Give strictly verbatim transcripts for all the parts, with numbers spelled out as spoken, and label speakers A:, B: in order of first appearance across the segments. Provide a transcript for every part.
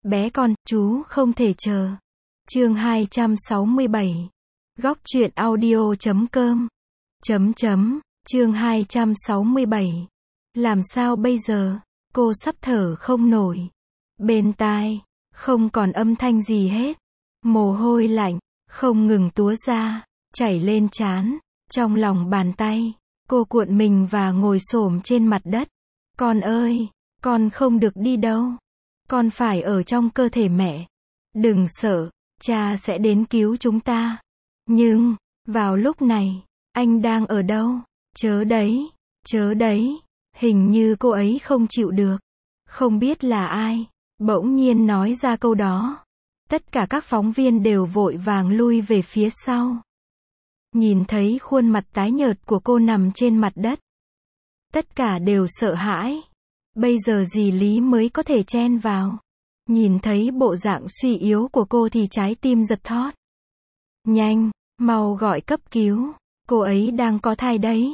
A: Bé con, chú không thể chờ. Chương hai trăm sáu mươi bảy. Góc truyện audio chấm com. Chấm chấm, chương hai trăm sáu mươi bảy. Làm sao bây giờ? Cô sắp thở không nổi. Bên tai, không còn âm thanh gì hết. Mồ hôi lạnh, không ngừng túa ra, chảy lên trán. Trong lòng bàn tay, cô cuộn mình và ngồi xổm trên mặt đất. Con ơi, con không được đi đâu. Con phải ở trong cơ thể mẹ. Đừng sợ, cha sẽ đến cứu chúng ta. Nhưng, vào lúc này, anh đang ở đâu? Chớ đấy, chớ đấy. Hình như cô ấy không chịu được. Không biết là ai, bỗng nhiên nói ra câu đó. Tất cả các phóng viên đều vội vàng lui về phía sau. Nhìn thấy khuôn mặt tái nhợt của cô nằm trên mặt đất. Tất cả đều sợ hãi. Bây giờ dì Lý mới có thể chen vào. Nhìn thấy bộ dạng suy yếu của cô thì trái tim giật thót. Nhanh, mau gọi cấp cứu. Cô ấy đang có thai đấy.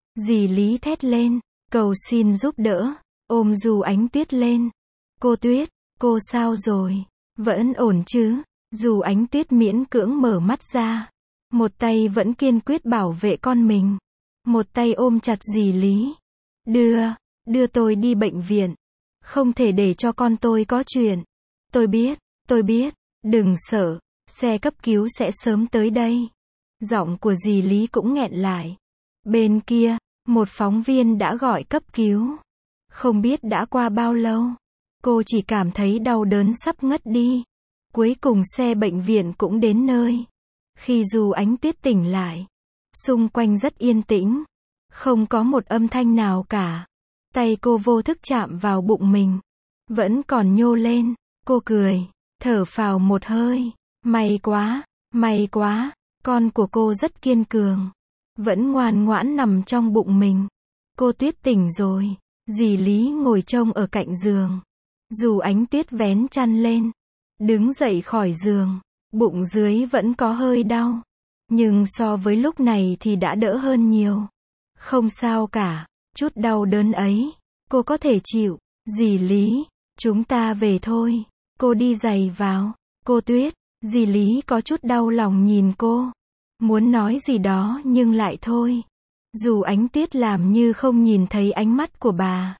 A: Dì Lý thét lên, cầu xin giúp đỡ, ôm Dù Ánh Tuyết lên. Cô Tuyết, cô sao rồi? Vẫn ổn chứ? Dù Ánh Tuyết miễn cưỡng mở mắt ra. Một tay vẫn kiên quyết bảo vệ con mình. Một tay ôm chặt dì Lý. Đưa, đưa tôi đi bệnh viện. Không thể để cho con tôi có chuyện. Tôi biết, tôi biết, đừng sợ, xe cấp cứu sẽ sớm tới đây. Giọng của dì Lý cũng nghẹn lại. Bên kia, một phóng viên đã gọi cấp cứu. Không biết đã qua bao lâu. Cô chỉ cảm thấy đau đớn sắp ngất đi. Cuối cùng xe bệnh viện cũng đến nơi. Khi Dù Ánh Tuyết tỉnh lại, xung quanh rất yên tĩnh. Không có một âm thanh nào cả. Tay cô vô thức chạm vào bụng mình. Vẫn còn nhô lên. Cô cười, thở phào một hơi. May quá, may quá. Con của cô rất kiên cường. Vẫn ngoan ngoãn nằm trong bụng mình. Cô Tuyết tỉnh rồi. Dì Lý ngồi trông ở cạnh giường. Dù Ánh Tuyết vén chăn lên. Đứng dậy khỏi giường. Bụng dưới vẫn có hơi đau. Nhưng so với lúc này thì đã đỡ hơn nhiều. Không sao cả. Chút đau đớn ấy, cô có thể chịu. Dì Lý, chúng ta về thôi. Cô đi giày vào. Cô Tuyết, dì Lý có chút đau lòng nhìn cô. Muốn nói gì đó nhưng lại thôi. Dù Ánh Tuyết làm như không nhìn thấy ánh mắt của bà.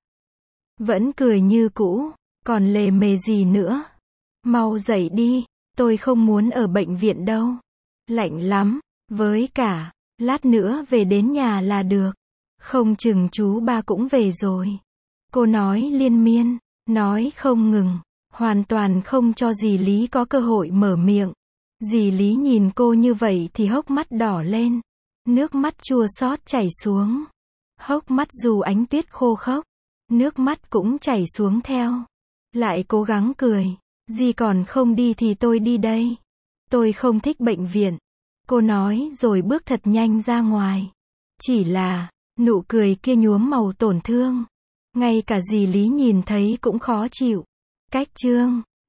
A: Vẫn cười như cũ. Còn lề mề gì nữa. Mau dậy đi. Tôi không muốn ở bệnh viện đâu. Lạnh lắm. Với cả, lát nữa về đến nhà là được. Không chừng chú ba cũng về rồi. Cô nói liên miên. Nói không ngừng. Hoàn toàn không cho dì Lý có cơ hội mở miệng. Dì Lý nhìn cô như vậy thì hốc mắt đỏ lên. Nước mắt chua xót chảy xuống. Hốc mắt Dù Ánh Tuyết khô khốc. Nước mắt cũng chảy xuống theo. Lại cố gắng cười. Dì còn không đi thì tôi đi đây. Tôi không thích bệnh viện. Cô nói rồi bước thật nhanh ra ngoài. Chỉ là, nụ cười kia nhuốm màu tổn thương. Ngay cả dì Lý nhìn thấy cũng khó chịu. Cách chương